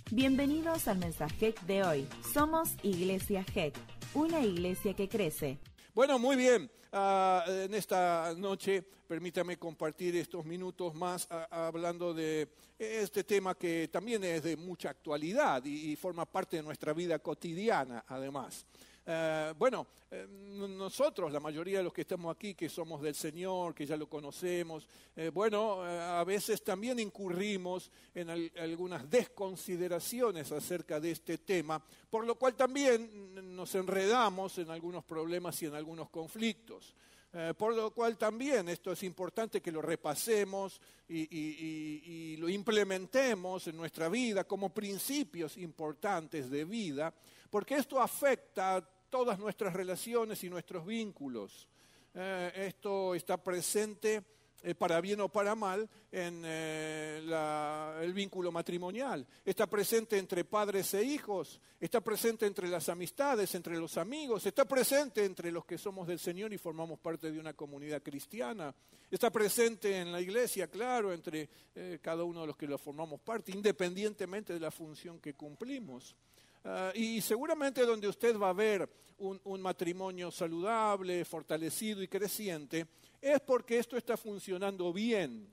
Bienvenidos al mensaje de hoy. Somos Iglesia GEC, una iglesia que crece. Bueno, muy bien. En esta noche, permítame compartir estos minutos más hablando de este tema que también es de mucha actualidad y forma parte de nuestra vida cotidiana, además. Nosotros, la mayoría de los que estamos aquí, que somos del Señor, que ya lo conocemos, a veces también incurrimos en algunas desconsideraciones acerca de este tema, por lo cual también nos enredamos en algunos problemas y en algunos conflictos. Por lo cual también esto es importante que lo repasemos y lo implementemos en nuestra vida como principios importantes de vida, porque esto afecta a todas nuestras relaciones y nuestros vínculos. Esto está presente para bien o para mal en el vínculo matrimonial. Está presente entre padres e hijos, está presente entre las amistades, entre los amigos, está presente entre los que somos del Señor y formamos parte de una comunidad cristiana. Está presente en la iglesia, claro, entre cada uno de los que lo formamos parte, independientemente de la función que cumplimos. Y seguramente donde usted va a ver un matrimonio saludable, fortalecido y creciente, es porque esto está funcionando bien.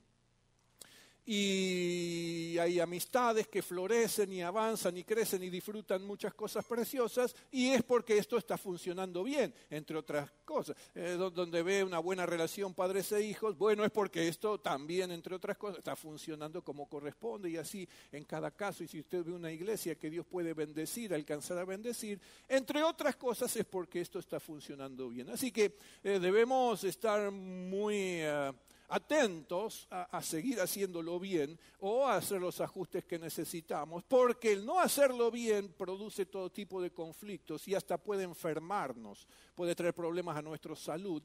Y hay amistades que florecen y avanzan y crecen y disfrutan muchas cosas preciosas, y es porque esto está funcionando bien, entre otras cosas. Donde ve una buena relación padres e hijos, bueno, es porque esto también, entre otras cosas, está funcionando como corresponde, y así en cada caso. Y si usted ve una iglesia que Dios puede bendecir, alcanzar a bendecir, entre otras cosas es porque esto está funcionando bien. Así que debemos estar muy atentos a seguir haciéndolo bien o a hacer los ajustes que necesitamos, porque el no hacerlo bien produce todo tipo de conflictos y hasta puede enfermarnos, puede traer problemas a nuestra salud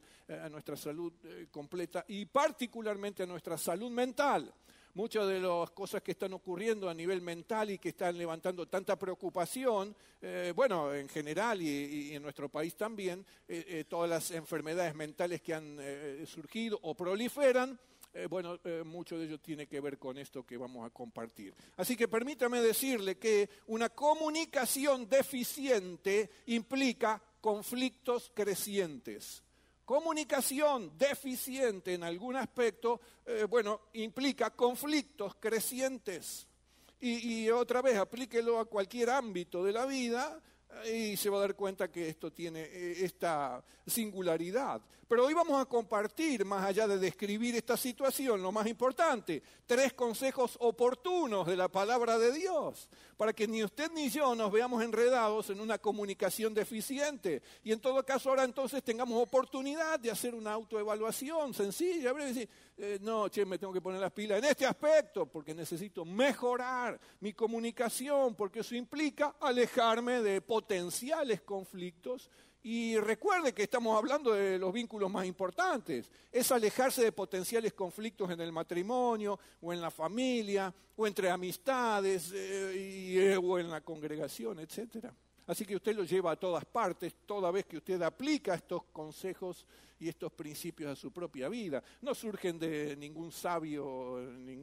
completa y particularmente a nuestra salud mental. Muchas de las cosas que están ocurriendo a nivel mental y que están levantando tanta preocupación, en general y en nuestro país también, todas las enfermedades mentales que han surgido o proliferan, mucho de ello tiene que ver con esto que vamos a compartir. Así que permítame decirle que una comunicación deficiente implica conflictos crecientes. Comunicación deficiente en algún aspecto, implica conflictos crecientes. Y otra vez, aplíquelo a cualquier ámbito de la vida y se va a dar cuenta que esto tiene esta singularidad. Pero hoy vamos a compartir, más allá de describir esta situación, lo más importante, 3 consejos oportunos de la palabra de Dios, para que ni usted ni yo nos veamos enredados en una comunicación deficiente. Y en todo caso ahora entonces tengamos oportunidad de hacer una autoevaluación sencilla, breve, decir, me tengo que poner las pilas en este aspecto, porque necesito mejorar mi comunicación, porque eso implica alejarme de potenciales conflictos. Y recuerde que estamos hablando de los vínculos más importantes. Es alejarse de potenciales conflictos en el matrimonio, o en la familia, o entre amistades, o en la congregación, etc. Así que usted lo lleva a todas partes, toda vez que usted aplica estos consejos y estos principios a su propia vida. No surgen de ningún sabio,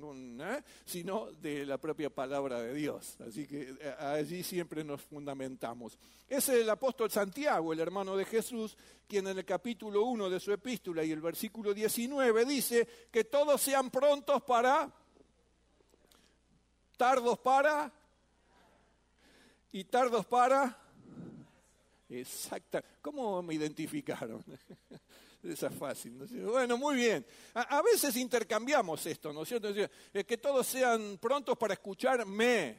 sino de la propia palabra de Dios. Así que allí siempre nos fundamentamos. Es el apóstol Santiago, el hermano de Jesús, quien en el capítulo 1 de su epístola y el versículo 19 dice que todos sean prontos para, tardos para y tardos para. Exacto. ¿Cómo me identificaron? Esa es fácil, ¿no es cierto? Bueno, muy bien. A veces intercambiamos esto, ¿no es cierto? Es decir, que todos sean prontos para escucharme.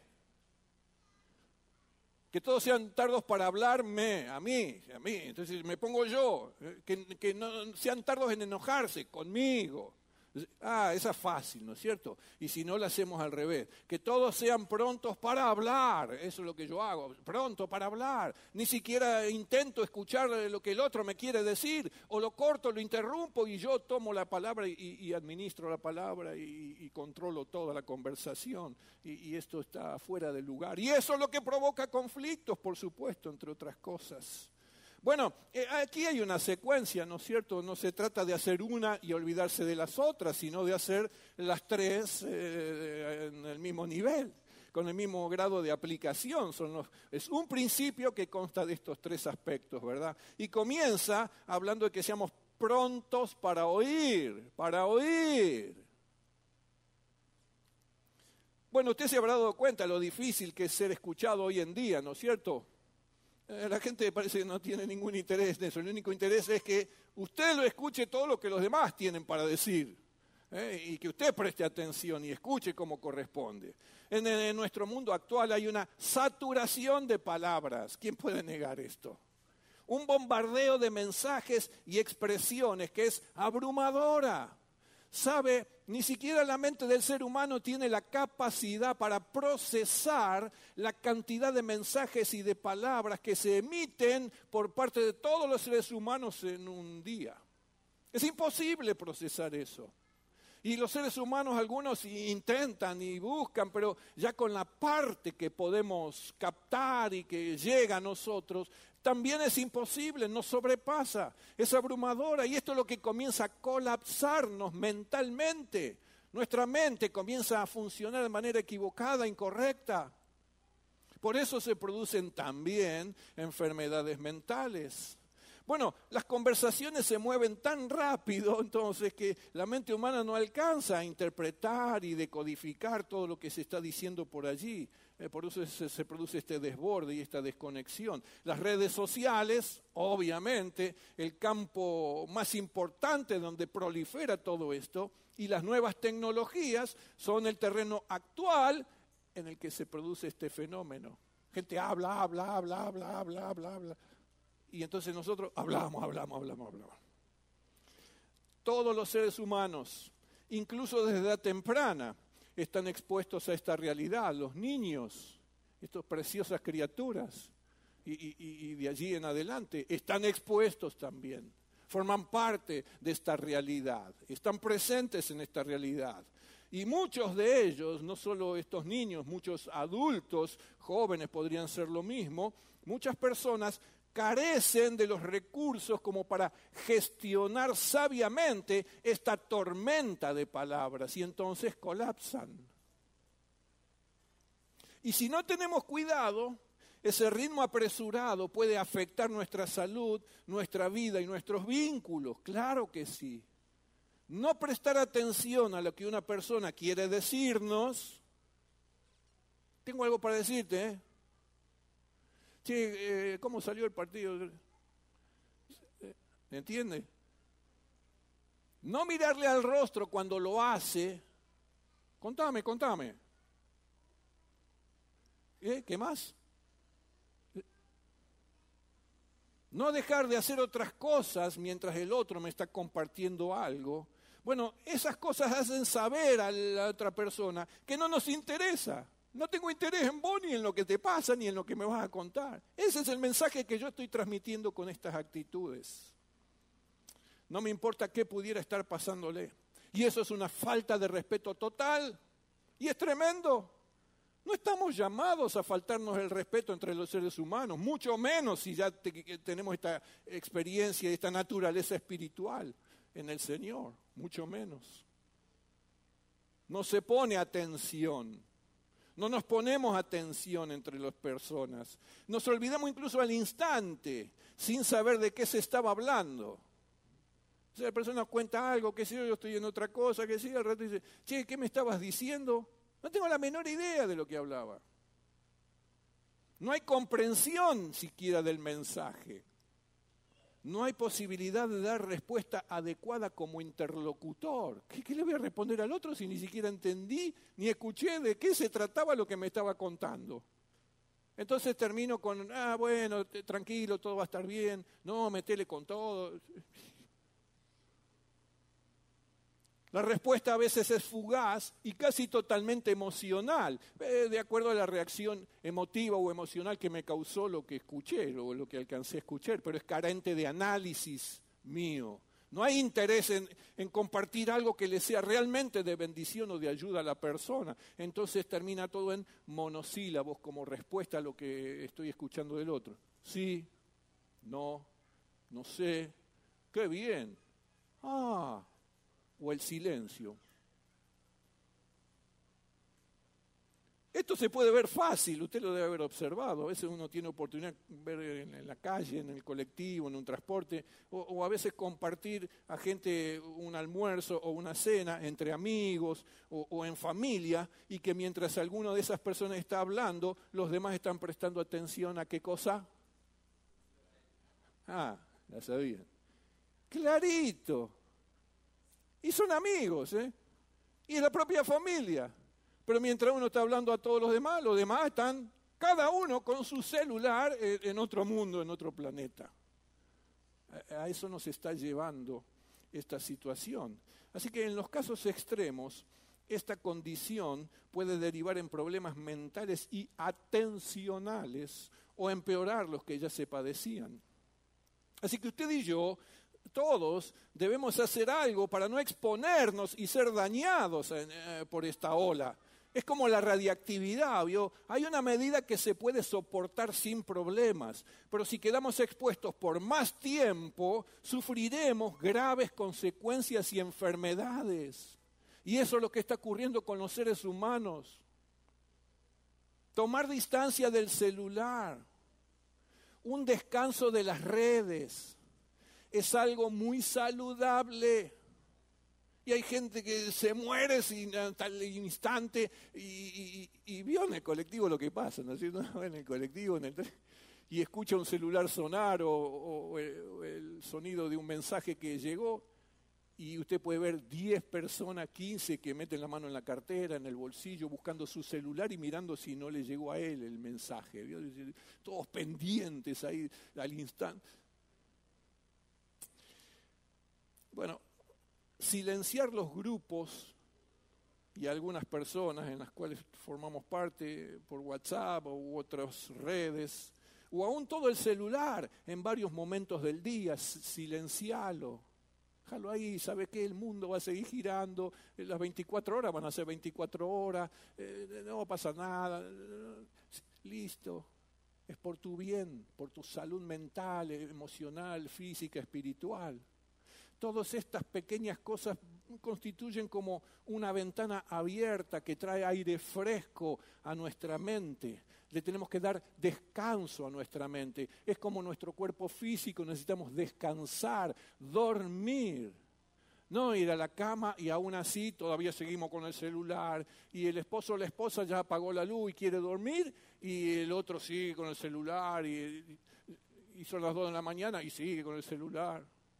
Que todos sean tardos para hablarme, a mí. Entonces me pongo yo. Que no sean tardos en enojarse conmigo. Esa es fácil, ¿no es cierto? Y si no, la hacemos al revés. Que todos sean prontos para hablar. Eso es lo que yo hago. Pronto para hablar. Ni siquiera intento escuchar lo que el otro me quiere decir. O lo corto, lo interrumpo y yo tomo la palabra y administro la palabra y controlo toda la conversación. Y esto está fuera de lugar. Y eso es lo que provoca conflictos, por supuesto, entre otras cosas. Bueno, aquí hay una secuencia, ¿no es cierto? No se trata de hacer una y olvidarse de las otras, sino de hacer las tres en el mismo nivel. con el mismo grado de aplicación. Es un principio que consta de estos tres aspectos, ¿verdad? Y comienza hablando de que seamos prontos para oír, para oír. Bueno, usted se habrá dado cuenta lo difícil que es ser escuchado hoy en día, ¿no es cierto? La gente parece que no tiene ningún interés en eso. El único interés es que usted lo escuche todo lo que los demás tienen para decir. Y que usted preste atención y escuche como corresponde. En nuestro mundo actual hay una saturación de palabras. ¿Quién puede negar esto? Un bombardeo de mensajes y expresiones que es abrumadora. ¿Sabe? Ni siquiera la mente del ser humano tiene la capacidad para procesar la cantidad de mensajes y de palabras que se emiten por parte de todos los seres humanos en un día. Es imposible procesar eso. Y los seres humanos, algunos intentan y buscan, pero ya con la parte que podemos captar y que llega a nosotros, también es imposible, nos sobrepasa, es abrumadora. Y esto es lo que comienza a colapsarnos mentalmente. Nuestra mente comienza a funcionar de manera equivocada, incorrecta. Por eso se producen también enfermedades mentales. Bueno, las conversaciones se mueven tan rápido, entonces, que la mente humana no alcanza a interpretar y decodificar todo lo que se está diciendo por allí. Por eso se produce este desborde y esta desconexión. Las redes sociales, obviamente, el campo más importante donde prolifera todo esto, y las nuevas tecnologías son el terreno actual en el que se produce este fenómeno. Gente habla. Y entonces nosotros hablamos. Todos los seres humanos, incluso desde edad temprana, están expuestos a esta realidad. Los niños, estas preciosas criaturas, y de allí en adelante, están expuestos también. Forman parte de esta realidad, están presentes en esta realidad. Y muchos de ellos, no solo estos niños, muchos adultos, jóvenes podrían ser lo mismo, muchas personas carecen de los recursos como para gestionar sabiamente esta tormenta de palabras y entonces colapsan. Y si no tenemos cuidado, ese ritmo apresurado puede afectar nuestra salud, nuestra vida y nuestros vínculos. Claro que sí. No prestar atención a lo que una persona quiere decirnos. Tengo algo para decirte, ¿eh? Che, ¿cómo salió el partido? ¿Me entiende? No mirarle al rostro cuando lo hace. Contame. ¿Qué más? No dejar de hacer otras cosas mientras el otro me está compartiendo algo. Bueno, esas cosas hacen saber a la otra persona que no nos interesa. No tengo interés en vos, ni en lo que te pasa, ni en lo que me vas a contar. Ese es el mensaje que yo estoy transmitiendo con estas actitudes. No me importa qué pudiera estar pasándole. Y eso es una falta de respeto total. Y es tremendo. No estamos llamados a faltarnos el respeto entre los seres humanos, mucho menos si ya tenemos esta experiencia, esta naturaleza espiritual en el Señor, mucho menos. No se pone atención. No nos ponemos atención entre las personas. Nos olvidamos incluso al instante, sin saber de qué se estaba hablando. O sea, la persona cuenta algo, qué sé yo estoy en otra cosa, qué sé yo, al rato dice, che, ¿qué me estabas diciendo? No tengo la menor idea de lo que hablaba. No hay comprensión siquiera del mensaje. No hay posibilidad de dar respuesta adecuada como interlocutor. ¿Qué le voy a responder al otro si ni siquiera entendí ni escuché de qué se trataba lo que me estaba contando? Entonces termino con, bueno, tranquilo, todo va a estar bien. No, metele con todo. La respuesta a veces es fugaz y casi totalmente emocional, de acuerdo a la reacción emotiva o emocional que me causó lo que escuché, o lo que alcancé a escuchar, pero es carente de análisis mío. No hay interés en compartir algo que le sea realmente de bendición o de ayuda a la persona. Entonces termina todo en monosílabos como respuesta a lo que estoy escuchando del otro. Sí, no, no sé, qué bien. O el silencio. Esto se puede ver fácil, usted lo debe haber observado. A veces uno tiene oportunidad de ver en la calle, en el colectivo, en un transporte, o a veces compartir a gente un almuerzo o una cena entre amigos o en familia, y que mientras alguno de esas personas está hablando, los demás están prestando atención a qué cosa. Ah, la sabían. Clarito. Y son amigos, ¿eh? Y es la propia familia. Pero mientras uno está hablando a todos los demás están cada uno con su celular en otro mundo, en otro planeta. A eso nos está llevando esta situación. Así que en los casos extremos, esta condición puede derivar en problemas mentales y atencionales o empeorar los que ya se padecían. Así que usted y yo, todos, debemos hacer algo para no exponernos y ser dañados por esta ola. Es como la radiactividad, ¿vio? Hay una medida que se puede soportar sin problemas, pero si quedamos expuestos por más tiempo, sufriremos graves consecuencias y enfermedades. Y eso es lo que está ocurriendo con los seres humanos. Tomar distancia del celular, un descanso de las redes, es algo muy saludable. Y hay gente que se muere sin tal instante y vio en el colectivo lo que pasa, ¿no es cierto? En el colectivo, en el tren, y escucha un celular sonar o el sonido de un mensaje que llegó, y usted puede ver 10 personas, 15 que meten la mano en la cartera, en el bolsillo, buscando su celular y mirando si no le llegó a él el mensaje, ¿vio? Todos pendientes ahí al instante. Bueno, silenciar los grupos y algunas personas en las cuales formamos parte por WhatsApp u otras redes, o aún todo el celular en varios momentos del día, silencialo. Déjalo ahí, ¿sabe qué? El mundo va a seguir girando, las 24 horas van a ser 24 horas, no pasa nada, listo. Es por tu bien, por tu salud mental, emocional, física, espiritual. Todas estas pequeñas cosas constituyen como una ventana abierta que trae aire fresco a nuestra mente. Le tenemos que dar descanso a nuestra mente. Es como nuestro cuerpo físico, necesitamos descansar, dormir. No ir a la cama y aún así todavía seguimos con el celular, y el esposo o la esposa ya apagó la luz y quiere dormir, y el otro sigue con el celular, y son las 2 de la mañana y sigue con el celular.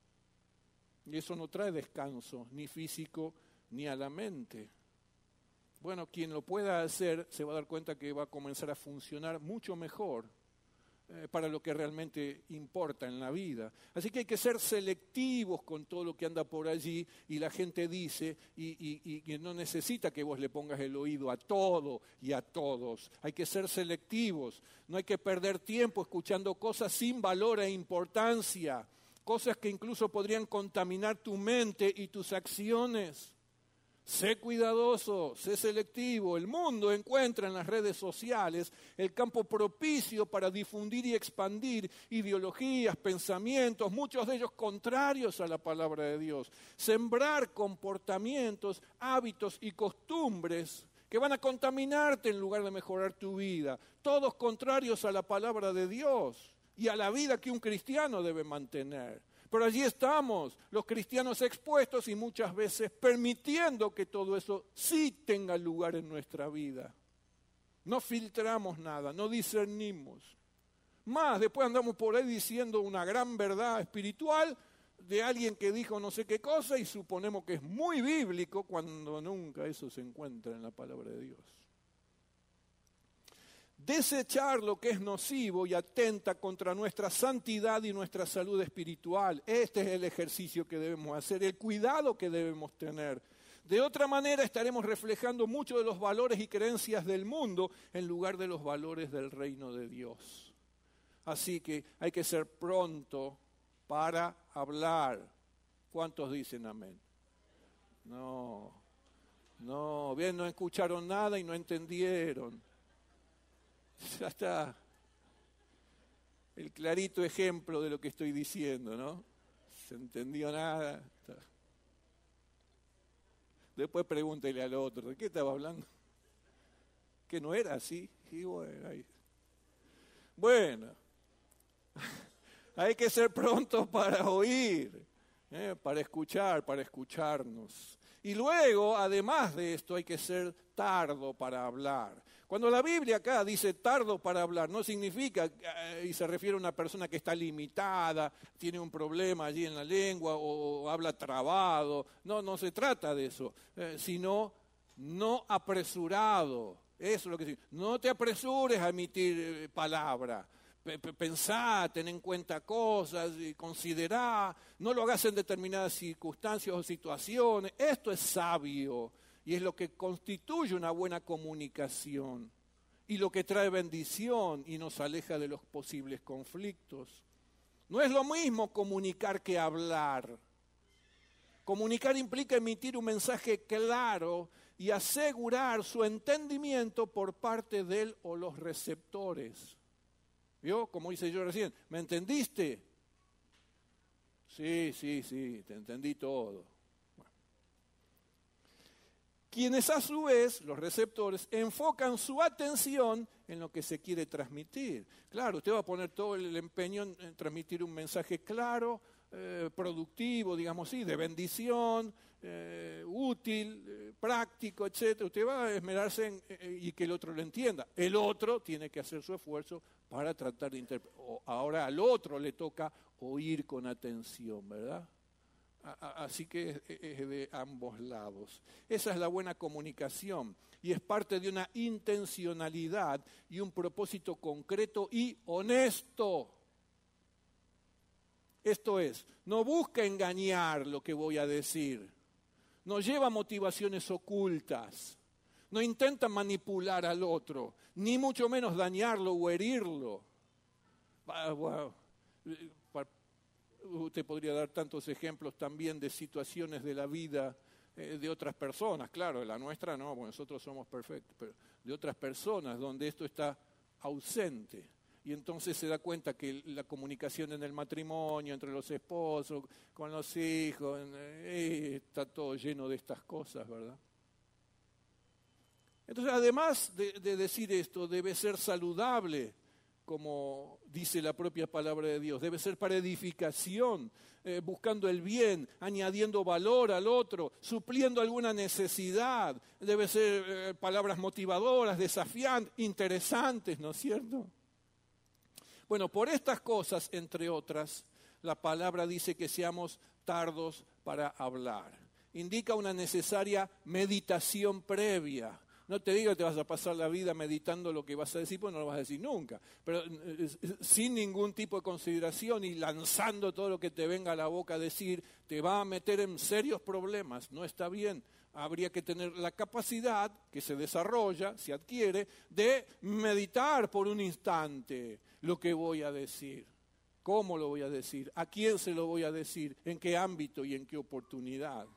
Y eso no trae descanso, ni físico, ni a la mente. Bueno, quien lo pueda hacer se va a dar cuenta que va a comenzar a funcionar mucho mejor para lo que realmente importa en la vida. Así que hay que ser selectivos con todo lo que anda por allí, y la gente dice, y que no necesita que vos le pongas el oído a todo y a todos. Hay que ser selectivos, no hay que perder tiempo escuchando cosas sin valor e importancia. Cosas que incluso podrían contaminar tu mente y tus acciones. Sé cuidadoso, sé selectivo. El mundo encuentra en las redes sociales el campo propicio para difundir y expandir ideologías, pensamientos, muchos de ellos contrarios a la palabra de Dios. Sembrar comportamientos, hábitos y costumbres que van a contaminarte en lugar de mejorar tu vida. Todos contrarios a la palabra de Dios y a la vida que un cristiano debe mantener. Pero allí estamos, los cristianos expuestos, y muchas veces permitiendo que todo eso sí tenga lugar en nuestra vida. No filtramos nada, no discernimos. Más, después andamos por ahí diciendo una gran verdad espiritual de alguien que dijo no sé qué cosa, y suponemos que es muy bíblico cuando nunca eso se encuentra en la palabra de Dios. Desechar lo que es nocivo y atenta contra nuestra santidad y nuestra salud espiritual. Este es el ejercicio que debemos hacer, el cuidado que debemos tener. De otra manera estaremos reflejando muchos de los valores y creencias del mundo en lugar de los valores del reino de Dios. Así que hay que ser pronto para hablar. ¿Cuántos dicen amén? No, bien, no escucharon nada y no entendieron. Ya está el clarito ejemplo de lo que estoy diciendo, ¿no? ¿Se entendió nada? Está. Después pregúntele al otro, ¿de qué estaba hablando? que no era así. Y bueno, hay que ser prontos para oír, para escuchar, para escucharnos. Y luego, además de esto, hay que ser tardo para hablar. Cuando la Biblia acá dice tardo para hablar, no significa, y se refiere a una persona que está limitada, tiene un problema allí en la lengua o habla trabado. No se trata de eso, sino no apresurado. Eso es lo que significa. No te apresures a emitir palabra. Pensá, ten en cuenta cosas, considerá, no lo hagas en determinadas circunstancias o situaciones. Esto es sabio y es lo que constituye una buena comunicación y lo que trae bendición y nos aleja de los posibles conflictos. No es lo mismo comunicar que hablar. Comunicar implica emitir un mensaje claro y asegurar su entendimiento por parte de él o los receptores. ¿Vio? Como hice yo recién, ¿me entendiste? Sí, te entendí todo. Bueno. Quienes a su vez, los receptores, enfocan su atención en lo que se quiere transmitir. Claro, usted va a poner todo el empeño en transmitir un mensaje claro, productivo, digamos así, de bendición, útil, práctico, etc. Usted va a esmerarse y que el otro lo entienda. El otro tiene que hacer su esfuerzo para tratar de interpretar. Ahora al otro le toca oír con atención, ¿verdad? Así que es de ambos lados. Esa es la buena comunicación y es parte de una intencionalidad y un propósito concreto y honesto. Esto es, no busca engañar lo que voy a decir, no lleva motivaciones ocultas, no intenta manipular al otro, ni mucho menos dañarlo o herirlo. Usted podría dar tantos ejemplos también de situaciones de la vida de otras personas, claro, de la nuestra no, porque nosotros somos perfectos, pero de otras personas donde esto está ausente. Y entonces se da cuenta que la comunicación en el matrimonio, entre los esposos, con los hijos, está todo lleno de estas cosas, ¿verdad? Entonces, además de decir esto, debe ser saludable, como dice la propia palabra de Dios. Debe ser para edificación, buscando el bien, añadiendo valor al otro, supliendo alguna necesidad. Debe ser palabras motivadoras, desafiantes, interesantes, ¿no es cierto? Bueno, por estas cosas, entre otras, la palabra dice que seamos tardos para hablar. Indica una necesaria meditación previa. No te digo que te vas a pasar la vida meditando lo que vas a decir, pues no lo vas a decir nunca. Pero sin ningún tipo de consideración y lanzando todo lo que te venga a la boca a decir, te va a meter en serios problemas. No está bien. Habría que tener la capacidad, que se desarrolla, se adquiere, de meditar por un instante lo que voy a decir. ¿Cómo lo voy a decir? ¿A quién se lo voy a decir? ¿En qué ámbito y en qué oportunidad?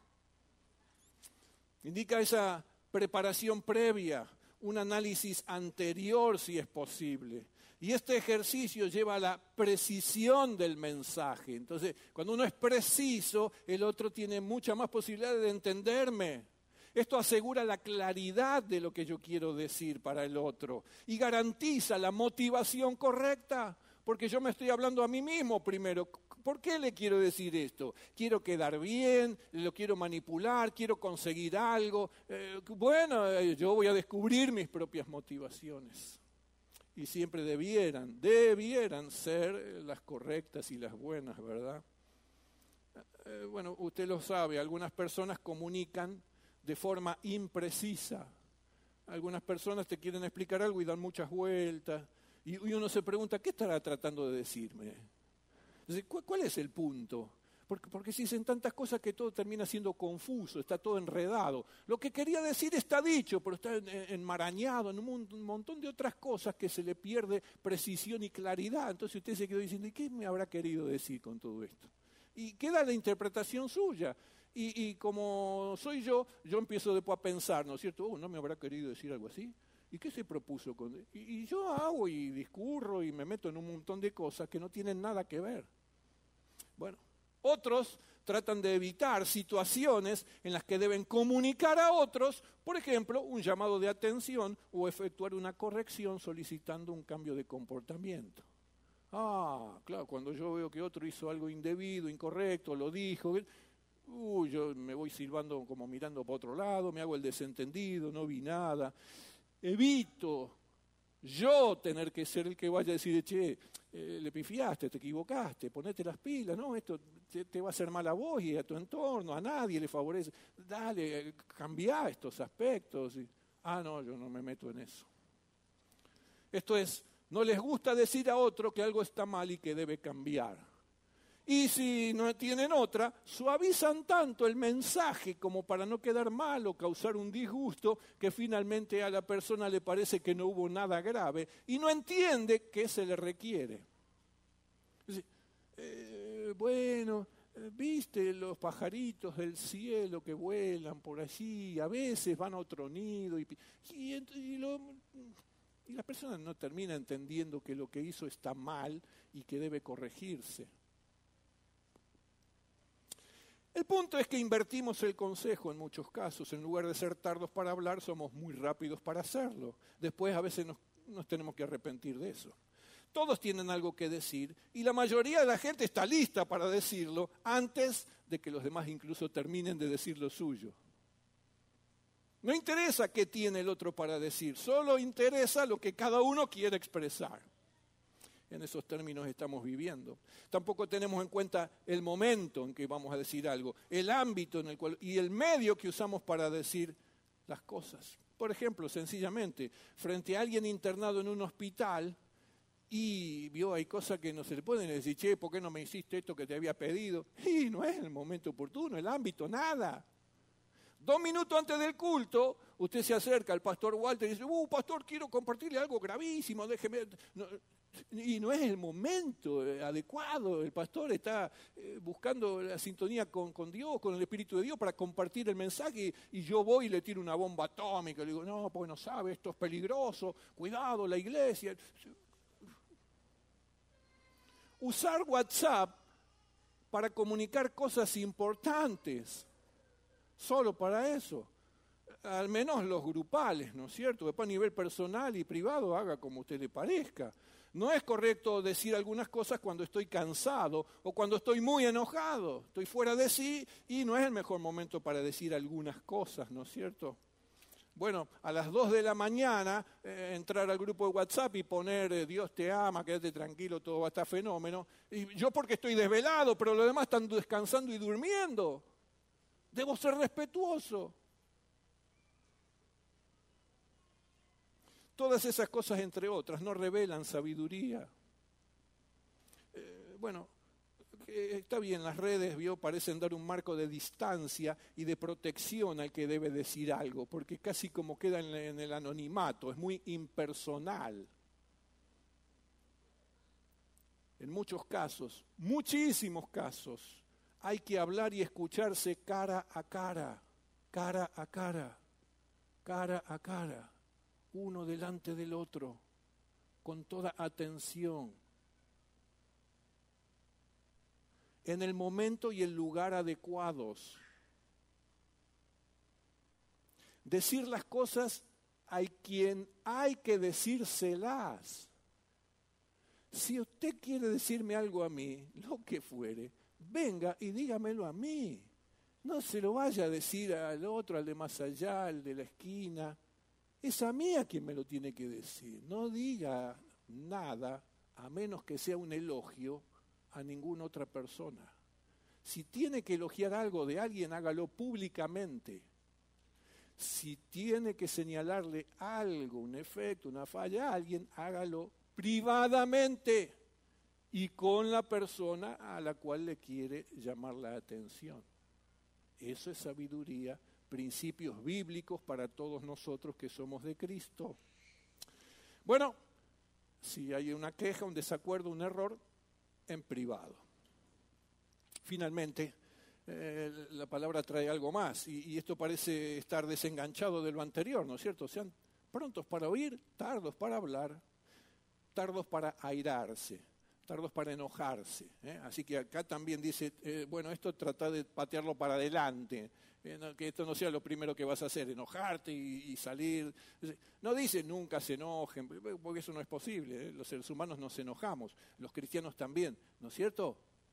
Indica esa preparación previa, un análisis anterior si es posible. Y este ejercicio lleva a la precisión del mensaje. Entonces, cuando uno es preciso, el otro tiene mucha más posibilidad de entenderme. Esto asegura la claridad de lo que yo quiero decir para el otro y garantiza la motivación correcta, porque yo me estoy hablando a mí mismo primero. ¿Por qué le quiero decir esto? Quiero quedar bien, lo quiero manipular, quiero conseguir algo. Yo voy a descubrir mis propias motivaciones. Y siempre debieran ser las correctas y las buenas, ¿verdad? Bueno, usted lo sabe, algunas personas comunican de forma imprecisa. Algunas personas te quieren explicar algo y dan muchas vueltas. Y uno se pregunta, ¿qué estará tratando de decirme? Entonces, ¿cuál es el punto? Porque se dicen tantas cosas que todo termina siendo confuso, está todo enredado. Lo que quería decir está dicho, pero está enmarañado en un montón de otras cosas que se le pierde precisión y claridad. Entonces usted se quedó diciendo, ¿y qué me habrá querido decir con todo esto? Y queda la interpretación suya. Y como soy yo empiezo después a pensar, ¿no es cierto? ¿No me habrá querido decir algo así? ¿Y qué se propuso? Y yo hago y discurro y me meto en un montón de cosas que no tienen nada que ver. Bueno, otros tratan de evitar situaciones en las que deben comunicar a otros, por ejemplo, un llamado de atención o efectuar una corrección solicitando un cambio de comportamiento. Claro, cuando yo veo que otro hizo algo indebido, incorrecto, lo dijo, yo me voy silbando como mirando para otro lado, me hago el desentendido, no vi nada. Evito yo tener que ser el que vaya a decir, che, le pifiaste, te equivocaste, ponete las pilas, no, esto te va a hacer mal a vos y a tu entorno, a nadie le favorece. Dale, cambia estos aspectos. No, yo no me meto en eso. Esto es, no les gusta decir a otro que algo está mal y que debe cambiar. Y si no tienen otra, suavizan tanto el mensaje como para no quedar mal o causar un disgusto que finalmente a la persona le parece que no hubo nada grave y no entiende qué se le requiere. ¿Viste los pajaritos del cielo que vuelan por allí? A veces van a otro nido y la persona no termina entendiendo que lo que hizo está mal y que debe corregirse. El punto es que invertimos el consejo en muchos casos. En lugar de ser tardos para hablar, somos muy rápidos para hacerlo. Después a veces nos tenemos que arrepentir de eso. Todos tienen algo que decir y la mayoría de la gente está lista para decirlo antes de que los demás incluso terminen de decir lo suyo. No interesa qué tiene el otro para decir, solo interesa lo que cada uno quiere expresar. En esos términos estamos viviendo. Tampoco tenemos en cuenta el momento en que vamos a decir algo, el ámbito en el cual y el medio que usamos para decir las cosas. Por ejemplo, sencillamente, frente a alguien internado en un hospital y hay cosas que no se le pueden decir, che, ¿por qué no me hiciste esto que te había pedido? Y no es el momento oportuno, el ámbito, nada. 2 minutos antes del culto, usted se acerca al pastor Walter y dice, pastor, quiero compartirle algo gravísimo, déjeme... Y no es el momento adecuado, el pastor está buscando la sintonía con Dios, con el Espíritu de Dios para compartir el mensaje y yo voy y le tiro una bomba atómica, le digo, no, pues no sabe, esto es peligroso, cuidado, la iglesia. Usar WhatsApp para comunicar cosas importantes, solo para eso. Al menos los grupales, ¿no es cierto? Después a nivel personal y privado haga como a usted le parezca. No es correcto decir algunas cosas cuando estoy cansado o cuando estoy muy enojado, estoy fuera de sí y no es el mejor momento para decir algunas cosas, ¿no es cierto? Bueno, a las 2 de la mañana entrar al grupo de WhatsApp y poner Dios te ama, quédate tranquilo, todo va a estar fenómeno. Y yo porque estoy desvelado, pero los demás están descansando y durmiendo. Debo ser respetuoso. Todas esas cosas, entre otras, no revelan sabiduría. Está bien, las redes parecen dar un marco de distancia y de protección al que debe decir algo, porque casi como queda en el anonimato, es muy impersonal. En muchos casos, muchísimos casos, hay que hablar y escucharse cara a cara, cara a cara, cara a cara. Uno delante del otro, con toda atención, en el momento y el lugar adecuados. Decir las cosas a quien hay que decírselas. Si usted quiere decirme algo a mí, lo que fuere, venga y dígamelo a mí. No se lo vaya a decir al otro, al de más allá, al de la esquina. Es a mí a quien me lo tiene que decir. No diga nada, a menos que sea un elogio, a ninguna otra persona. Si tiene que elogiar algo de alguien, hágalo públicamente. Si tiene que señalarle algo, un efecto, una falla a alguien, hágalo privadamente y con la persona a la cual le quiere llamar la atención. Eso es sabiduría. Principios bíblicos para todos nosotros que somos de Cristo. Bueno, si hay una queja, un desacuerdo, un error, en privado. Finalmente, la palabra trae algo más, y esto parece estar desenganchado de lo anterior, ¿no es cierto? Sean prontos para oír, tardos para hablar, tardos para airarse, Tardos para enojarse. Así que acá también dice, bueno, esto trata de patearlo para adelante, que esto no sea lo primero que vas a hacer, enojarte y salir. No dice nunca se enojen, porque eso no es posible. Los seres humanos nos enojamos, los cristianos también, ¿no es cierto?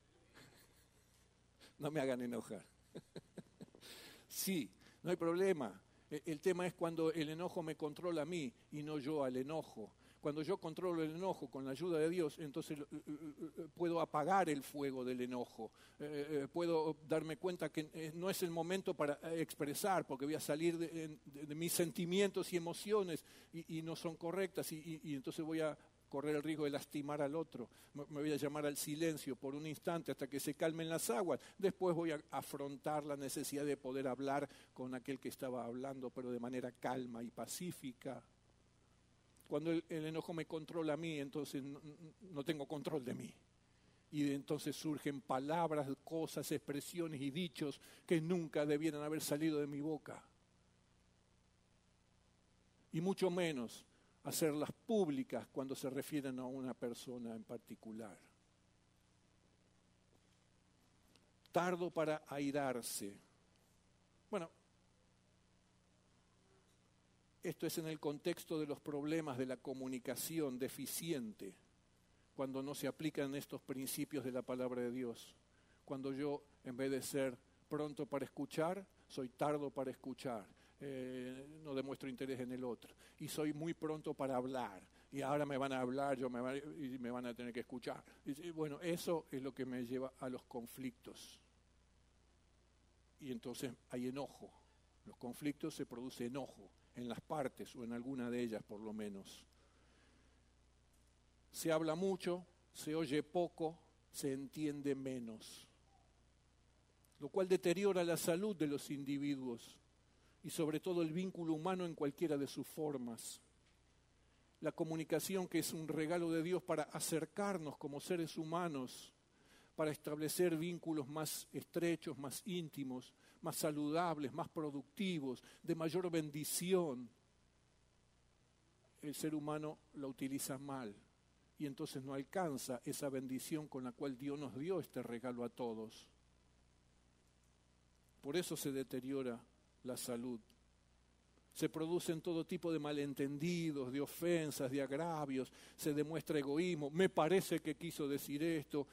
No me hagan enojar. Sí, no hay problema. El tema es cuando el enojo me controla a mí y no yo al enojo. Cuando yo controlo el enojo con la ayuda de Dios, entonces puedo apagar el fuego del enojo. Puedo darme cuenta que no es el momento para expresar, porque voy a salir de mis sentimientos y emociones y no son correctas, y entonces voy a correr el riesgo de lastimar al otro. Me voy a llamar al silencio por un instante hasta que se calmen las aguas. Después voy a afrontar la necesidad de poder hablar con aquel que estaba hablando, pero de manera calma y pacífica. Cuando el enojo me controla a mí, entonces no tengo control de mí. Y entonces surgen palabras, cosas, expresiones y dichos que nunca debieran haber salido de mi boca. Y mucho menos hacerlas públicas cuando se refieren a una persona en particular. Tardo para airarse. Bueno, esto es en el contexto de los problemas de la comunicación deficiente, cuando no se aplican estos principios de la palabra de Dios. Cuando yo, en vez de ser pronto para escuchar, soy tardo para escuchar. No demuestro interés en el otro. Y soy muy pronto para hablar. Y ahora me van a hablar, y me van a tener que escuchar. Y bueno, eso es lo que me lleva a los conflictos. Y entonces hay enojo. Los conflictos se produce enojo en las partes o en alguna de ellas por lo menos. Se habla mucho, se oye poco, se entiende menos, lo cual deteriora la salud de los individuos y sobre todo el vínculo humano en cualquiera de sus formas. La comunicación, que es un regalo de Dios para acercarnos como seres humanos, para establecer vínculos más estrechos, más íntimos, más saludables, más productivos, de mayor bendición. El ser humano la utiliza mal y entonces no alcanza esa bendición con la cual Dios nos dio este regalo a todos. Por eso se deteriora la salud. Se producen todo tipo de malentendidos, de ofensas, de agravios, se demuestra egoísmo. Me parece que quiso decir esto,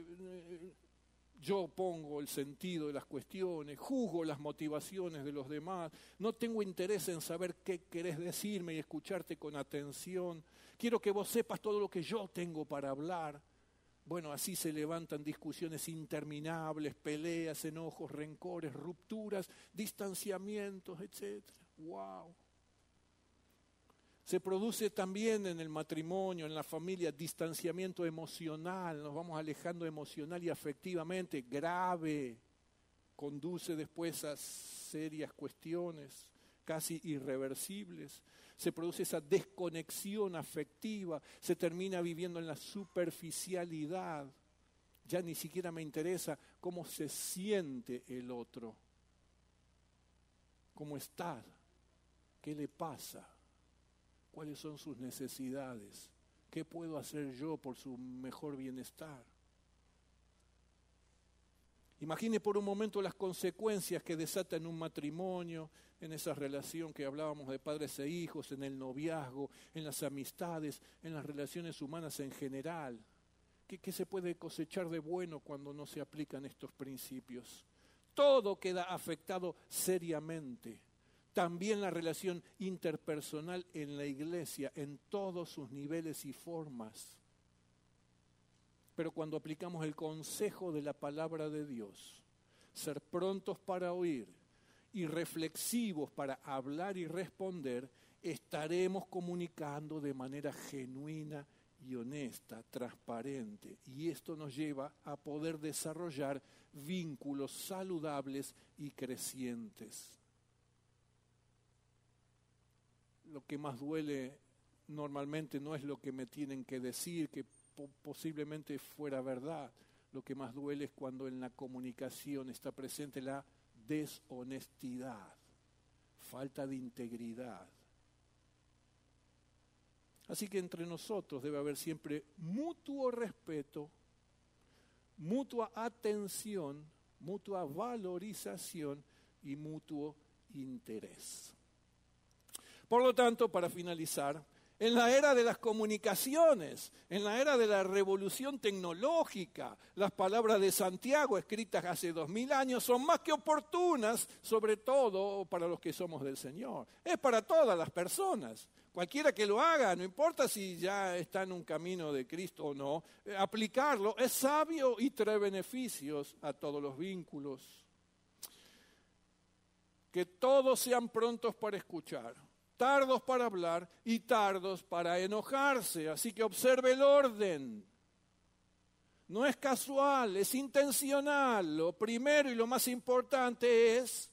yo pongo el sentido de las cuestiones, juzgo las motivaciones de los demás, no tengo interés en saber qué querés decirme y escucharte con atención. Quiero que vos sepas todo lo que yo tengo para hablar. Bueno, así se levantan discusiones interminables, peleas, enojos, rencores, rupturas, distanciamientos, etc. ¡Wow! Se produce también en el matrimonio, en la familia, distanciamiento emocional, nos vamos alejando emocional y afectivamente, grave, conduce después a serias cuestiones casi irreversibles. Se produce esa desconexión afectiva, se termina viviendo en la superficialidad. Ya ni siquiera me interesa cómo se siente el otro, cómo está, qué le pasa. ¿Cuáles son sus necesidades? ¿Qué puedo hacer yo por su mejor bienestar? Imagine por un momento las consecuencias que desata en un matrimonio, en esa relación que hablábamos de padres e hijos, en el noviazgo, en las amistades, en las relaciones humanas en general. ¿Qué se puede cosechar de bueno cuando no se aplican estos principios? Todo queda afectado seriamente. También la relación interpersonal en la iglesia, en todos sus niveles y formas. Pero cuando aplicamos el consejo de la palabra de Dios, ser prontos para oír y reflexivos para hablar y responder, estaremos comunicando de manera genuina y honesta, transparente. Y esto nos lleva a poder desarrollar vínculos saludables y crecientes. Lo que más duele normalmente no es lo que me tienen que decir, que posiblemente fuera verdad. Lo que más duele es cuando en la comunicación está presente la deshonestidad, falta de integridad. Así que entre nosotros debe haber siempre mutuo respeto, mutua atención, mutua valorización y mutuo interés. Por lo tanto, para finalizar, en la era de las comunicaciones, en la era de la revolución tecnológica, las palabras de Santiago escritas hace 2000 años son más que oportunas, sobre todo para los que somos del Señor. Es para todas las personas. Cualquiera que lo haga, no importa si ya está en un camino de Cristo o no, aplicarlo es sabio y trae beneficios a todos los vínculos. Que todos sean prontos para escuchar, tardos para hablar y tardos para enojarse. Así que observe el orden. No es casual, es intencional. Lo primero y lo más importante es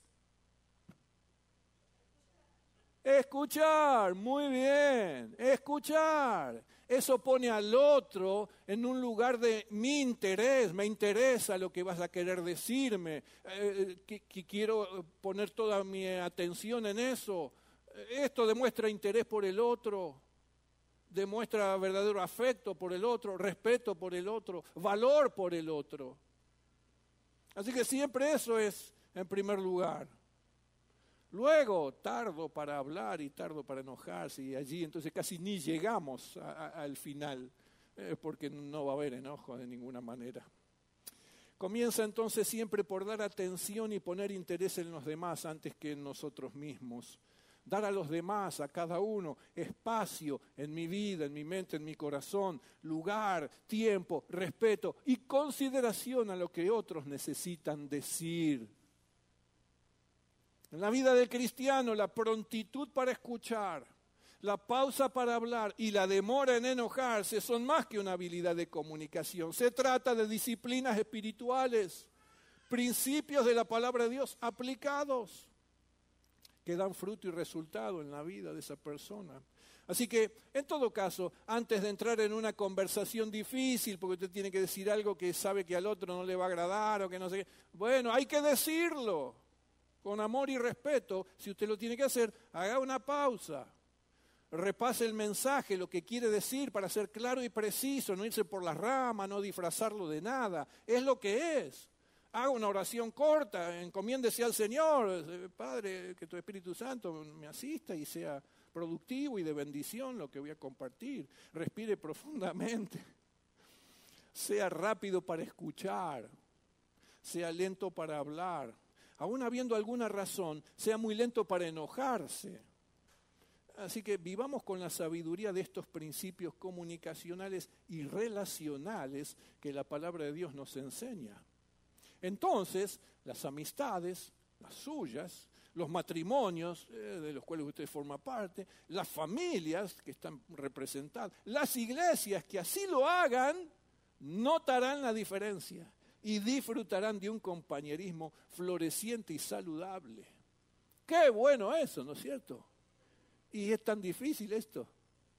escuchar. Muy bien, escuchar. Eso pone al otro en un lugar de mi interés. Me interesa lo que vas a querer decirme. Que quiero poner toda mi atención en eso. Esto demuestra interés por el otro, demuestra verdadero afecto por el otro, respeto por el otro, valor por el otro. Así que siempre eso es en primer lugar. Luego, tardo para hablar y tardo para enojarse, y allí entonces casi ni llegamos al final, porque no va a haber enojo de ninguna manera. Comienza entonces siempre por dar atención y poner interés en los demás antes que en nosotros mismos. Dar a los demás, a cada uno, espacio en mi vida, en mi mente, en mi corazón, lugar, tiempo, respeto y consideración a lo que otros necesitan decir. En la vida del cristiano, la prontitud para escuchar, la pausa para hablar y la demora en enojarse son más que una habilidad de comunicación. Se trata de disciplinas espirituales, principios de la palabra de Dios aplicados, que dan fruto y resultado en la vida de esa persona. Así que, en todo caso, antes de entrar en una conversación difícil, porque usted tiene que decir algo que sabe que al otro no le va a agradar o que no sé qué, bueno, hay que decirlo con amor y respeto. Si usted lo tiene que hacer, haga una pausa. Repase el mensaje, lo que quiere decir para ser claro y preciso, no irse por las ramas, no disfrazarlo de nada. Es lo que es. Haga una oración corta, encomiéndese al Señor. Padre, que tu Espíritu Santo me asista y sea productivo y de bendición lo que voy a compartir. Respire profundamente. Sea rápido para escuchar. Sea lento para hablar. Aún habiendo alguna razón, sea muy lento para enojarse. Así que vivamos con la sabiduría de estos principios comunicacionales y relacionales que la palabra de Dios nos enseña. Entonces, las amistades, las suyas, los matrimonios de los cuales usted forma parte, las familias que están representadas, las iglesias que así lo hagan, notarán la diferencia y disfrutarán de un compañerismo floreciente y saludable. ¡Qué bueno eso!, ¿no es cierto? Y es tan difícil esto.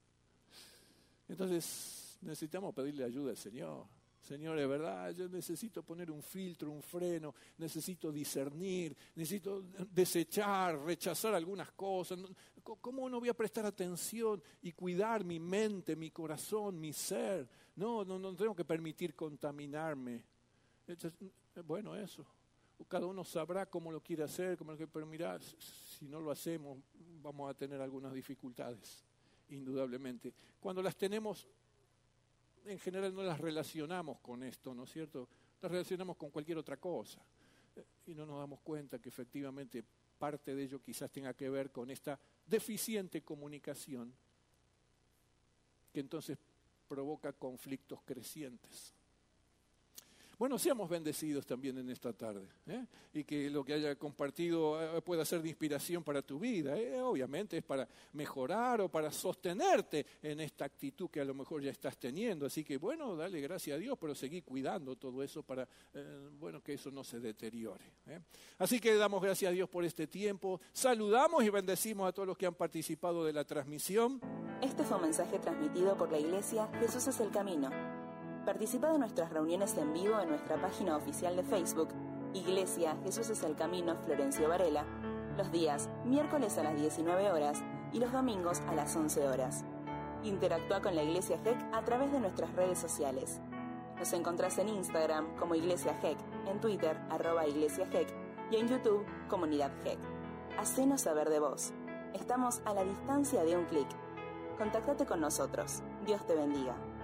Entonces, necesitamos pedirle ayuda al Señor. Señor, de verdad, yo necesito poner un filtro, un freno, necesito discernir, necesito desechar, rechazar algunas cosas. ¿Cómo no voy a prestar atención y cuidar mi mente, mi corazón, mi ser? No tengo que permitir contaminarme. Bueno, eso. Cada uno sabrá cómo lo quiere hacer, pero mirá, si no lo hacemos, vamos a tener algunas dificultades, indudablemente. Cuando las tenemos, en general no las relacionamos con esto, ¿no es cierto? Las relacionamos con cualquier otra cosa y no nos damos cuenta que efectivamente parte de ello quizás tenga que ver con esta deficiente comunicación que entonces provoca conflictos crecientes. Bueno, seamos bendecidos también en esta tarde, y que lo que haya compartido pueda ser de inspiración para tu vida. Obviamente es para mejorar o para sostenerte en esta actitud que a lo mejor ya estás teniendo. Así que bueno, dale gracias a Dios, pero seguí cuidando todo eso para que eso no se deteriore. Así que damos gracias a Dios por este tiempo. Saludamos y bendecimos a todos los que han participado de la transmisión. Este fue un mensaje transmitido por la Iglesia Jesús es el Camino. Participa de nuestras reuniones en vivo en nuestra página oficial de Facebook, Iglesia Jesús es el Camino Florencio Varela, los días miércoles a las 19 horas y los domingos a las 11 horas. Interactúa con la Iglesia GEC a través de nuestras redes sociales. Nos encontrás en Instagram como Iglesia GEC, en Twitter @Iglesia GEC y en YouTube Comunidad GEC. Hacenos saber de vos. Estamos a la distancia de un clic. Contactate con nosotros. Dios te bendiga.